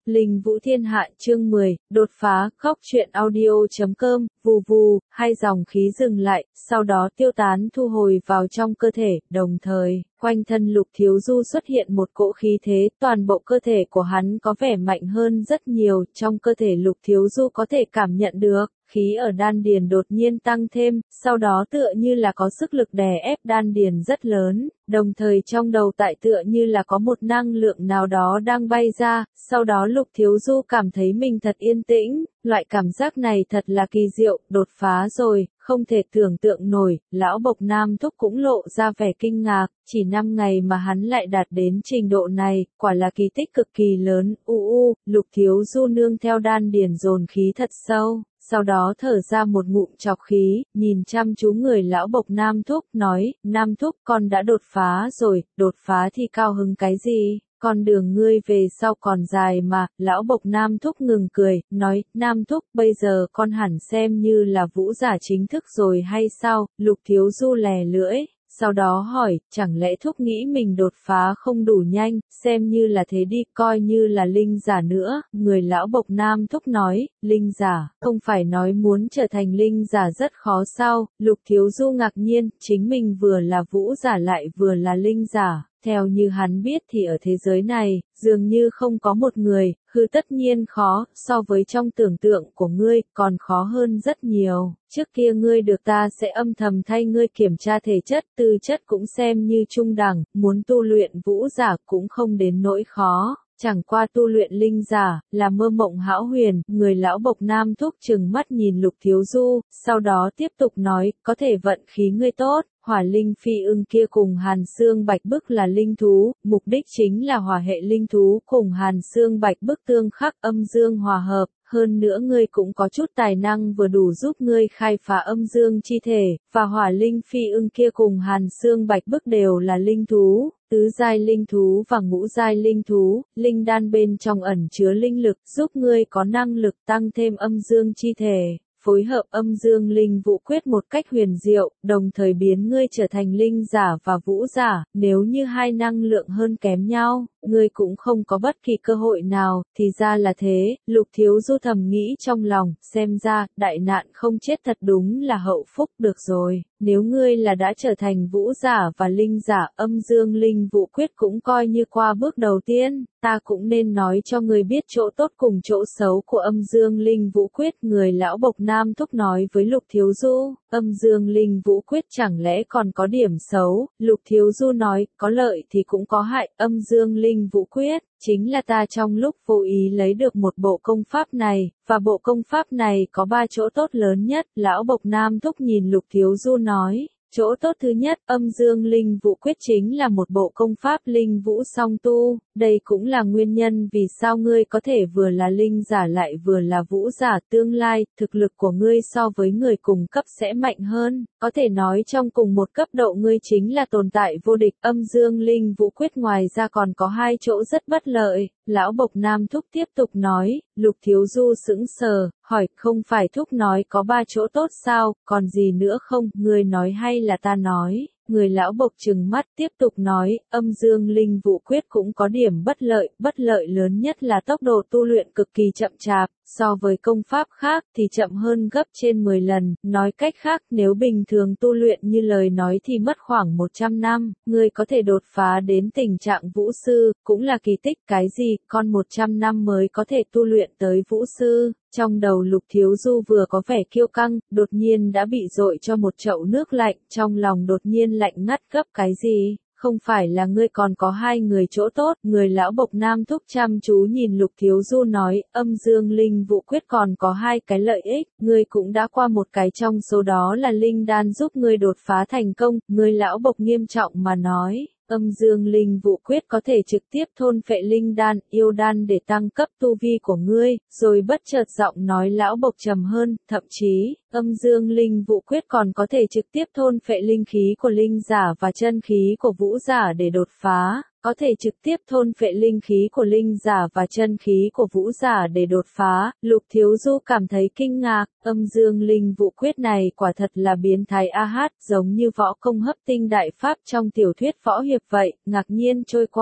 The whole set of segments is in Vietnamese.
Linh Vũ Thiên Hạ chương 10, đột phá, khóc chuyện audio.com, vù vù, hai dòng khí dừng lại, sau đó tiêu tán thu hồi vào trong cơ thể, đồng thời, quanh thân Lục Thiếu Du xuất hiện một cỗ khí thế, toàn bộ cơ thể của hắn có vẻ mạnh hơn rất nhiều, trong cơ thể Lục Thiếu Du có thể cảm nhận được. Khí ở đan điền đột nhiên tăng thêm, sau đó tựa như là có sức lực đè ép đan điền rất lớn, đồng thời trong đầu tại tựa như là có một năng lượng nào đó đang bay ra, sau đó Lục Thiếu Du cảm thấy mình thật yên tĩnh, loại cảm giác này thật là kỳ diệu, đột phá rồi, không thể tưởng tượng nổi, lão Bộc Nam Thúc cũng lộ ra vẻ kinh ngạc, chỉ 5 ngày mà hắn lại đạt đến trình độ này, quả là kỳ tích cực kỳ lớn, Lục Thiếu Du nương theo đan điền dồn khí thật sâu. Sau đó thở ra một ngụm trọc khí, nhìn chăm chú người lão Bộc Nam Thúc, nói, Nam Thúc con đã đột phá rồi, đột phá thì cao hứng cái gì, con đường ngươi về sau còn dài mà, lão Bộc Nam Thúc ngừng cười, nói, Nam Thúc bây giờ con hẳn xem như là vũ giả chính thức rồi hay sao, Lục Thiếu Du lè lưỡi. Sau đó hỏi, chẳng lẽ Thúc nghĩ mình đột phá không đủ nhanh, xem như là thế đi, coi như là linh giả nữa, người lão Bộc Nam Thúc nói, linh giả, không phải nói muốn trở thành linh giả rất khó sao, Lục Thiếu Du ngạc nhiên, chính mình vừa là vũ giả lại vừa là linh giả. Theo như hắn biết thì ở thế giới này, dường như không có một người, tất nhiên khó, so với trong tưởng tượng của ngươi, còn khó hơn rất nhiều. Trước kia ngươi được ta sẽ âm thầm thay ngươi kiểm tra thể chất, tư chất cũng xem như trung đẳng, muốn tu luyện vũ giả cũng không đến nỗi khó. Chẳng qua tu luyện linh giả, là mơ mộng hão huyền, người lão Bộc Nam Thúc trừng mắt nhìn Lục Thiếu Du, sau đó tiếp tục nói, có thể vận khí ngươi tốt, hỏa linh phi ưng kia cùng Hàn Xương Bạch Bức là linh thú, mục đích chính là hỏa hệ linh thú cùng Hàn Xương Bạch Bức tương khắc âm dương hòa hợp. Hơn nữa ngươi cũng có chút tài năng vừa đủ giúp ngươi khai phá âm dương chi thể, và hỏa linh phi ưng kia cùng Hàn Xương Bạch Bức đều là linh thú, tứ giai linh thú và ngũ giai linh thú, linh đan bên trong ẩn chứa linh lực giúp ngươi có năng lực tăng thêm âm dương chi thể. Phối hợp âm dương linh vũ quyết một cách huyền diệu, đồng thời biến ngươi trở thành linh giả và vũ giả, nếu như hai năng lượng hơn kém nhau, ngươi cũng không có bất kỳ cơ hội nào, thì ra là thế, Lục Thiếu Du thầm nghĩ trong lòng, xem ra, đại nạn không chết thật đúng là hậu phúc được rồi, nếu ngươi là đã trở thành vũ giả và linh giả, âm dương linh vũ quyết cũng coi như qua bước đầu tiên. Ta cũng nên nói cho người biết chỗ tốt cùng chỗ xấu của âm dương linh vũ quyết, người lão Bộc Nam Thúc nói với Lục Thiếu Du, âm dương linh vũ quyết chẳng lẽ còn có điểm xấu, Lục Thiếu Du nói, có lợi thì cũng có hại, âm dương linh vũ quyết, chính là ta trong lúc vô ý lấy được một bộ công pháp này, và bộ công pháp này có 3 chỗ tốt lớn nhất, lão Bộc Nam Thúc nhìn Lục Thiếu Du nói. Chỗ tốt thứ nhất, âm dương linh vũ quyết chính là một bộ công pháp linh vũ song tu, đây cũng là nguyên nhân vì sao ngươi có thể vừa là linh giả lại vừa là vũ giả, tương lai, thực lực của ngươi so với người cùng cấp sẽ mạnh hơn, có thể nói trong cùng một cấp độ ngươi chính là tồn tại vô địch, âm dương linh vũ quyết ngoài ra còn có 2 chỗ rất bất lợi. Lão Bộc Nam Thúc tiếp tục nói, Lục Thiếu Du sững sờ, hỏi, không phải Thúc nói có 3 chỗ tốt sao, còn gì nữa không, ngươi nói hay là ta nói? Người lão Bộc trừng mắt tiếp tục nói, âm dương linh vũ quyết cũng có điểm bất lợi lớn nhất là tốc độ tu luyện cực kỳ chậm chạp, so với công pháp khác thì chậm hơn gấp trên 10 lần, nói cách khác nếu bình thường tu luyện như lời nói thì mất khoảng 100 năm, người có thể đột phá đến tình trạng vũ sư, cũng là kỳ tích, cái gì, con 100 năm mới có thể tu luyện tới vũ sư. Trong đầu Lục Thiếu Du vừa có vẻ kiêu căng, đột nhiên đã bị dội cho một chậu nước lạnh, trong lòng đột nhiên lạnh ngắt gấp cái gì, không phải là ngươi còn có 2 người chỗ tốt, người lão Bộc Nam Thúc chăm chú nhìn Lục Thiếu Du nói, âm dương linh vũ quyết còn có 2 cái lợi ích, ngươi cũng đã qua một cái trong số đó là linh đan giúp ngươi đột phá thành công, người lão Bộc nghiêm trọng mà nói. Âm dương linh vũ quyết có thể trực tiếp thôn phệ linh đan, yêu đan để tăng cấp tu vi của ngươi, rồi bất chợt giọng nói lão Bộc trầm hơn, thậm chí, âm dương linh vũ quyết còn có thể trực tiếp thôn phệ linh khí của linh giả và chân khí của vũ giả để đột phá. Có thể trực tiếp thôn phệ linh khí của linh giả và chân khí của vũ giả để đột phá, Lục Thiếu Du cảm thấy kinh ngạc, âm dương linh vũ quyết này quả thật là biến thái giống như võ công hấp tinh đại pháp trong tiểu thuyết võ hiệp vậy, ngạc nhiên trôi qua.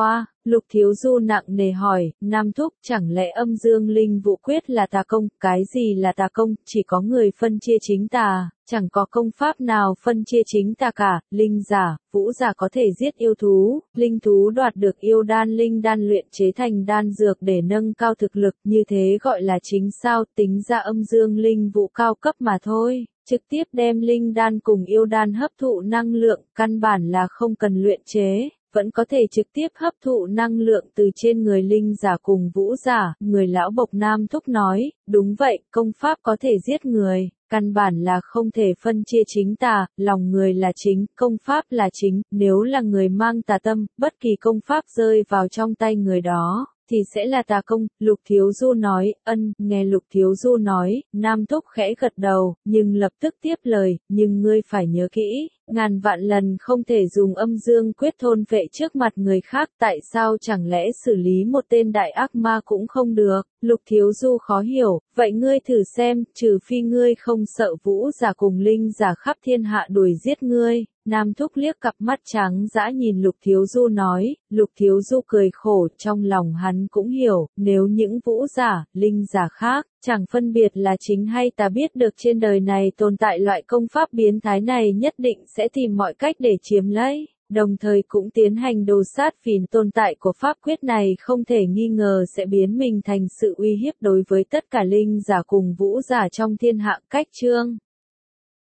Lục Thiếu Du nặng nề hỏi, Nam Thúc, chẳng lẽ âm dương linh vũ quyết là tà công? Cái gì là tà công? Chỉ có người phân chia chính tà, chẳng có công pháp nào phân chia chính tà cả. Linh giả, vũ giả có thể giết yêu thú, linh thú đoạt được yêu đan, linh đan luyện chế thành đan dược để nâng cao thực lực, như thế gọi là chính sao? Tính ra âm dương linh vũ cao cấp mà thôi. Trực tiếp đem linh đan cùng yêu đan hấp thụ năng lượng, căn bản là không cần luyện chế, vẫn có thể trực tiếp hấp thụ năng lượng từ trên người linh giả cùng vũ giả. Người lão bộc Nam Thúc nói, đúng vậy, công pháp có thể giết người, căn bản là không thể phân chia chính tà, lòng người là chính, công pháp là chính, nếu là người mang tà tâm, bất kỳ công pháp rơi vào trong tay người đó thì sẽ là tà công. Lục Thiếu Du nói, nghe Lục Thiếu Du nói, Nam Thúc khẽ gật đầu, nhưng lập tức tiếp lời, nhưng ngươi phải nhớ kỹ, ngàn vạn lần không thể dùng âm dương quyết thôn vệ trước mặt người khác, tại sao chẳng lẽ xử lý một tên đại ác ma cũng không được? Lục Thiếu Du khó hiểu, vậy ngươi thử xem, trừ phi ngươi không sợ vũ giả cùng linh giả khắp thiên hạ đuổi giết ngươi. Nam Thúc liếc cặp mắt trắng dã nhìn Lục Thiếu Du nói, Lục Thiếu Du cười khổ, trong lòng hắn cũng hiểu, nếu những vũ giả, linh giả khác, chẳng phân biệt là chính hay tà biết được trên đời này tồn tại loại công pháp biến thái này, nhất định sẽ tìm mọi cách để chiếm lấy, đồng thời cũng tiến hành đồ sát, vì tồn tại của pháp quyết này không thể nghi ngờ sẽ biến mình thành sự uy hiếp đối với tất cả linh giả cùng vũ giả trong thiên hạ. Cách chương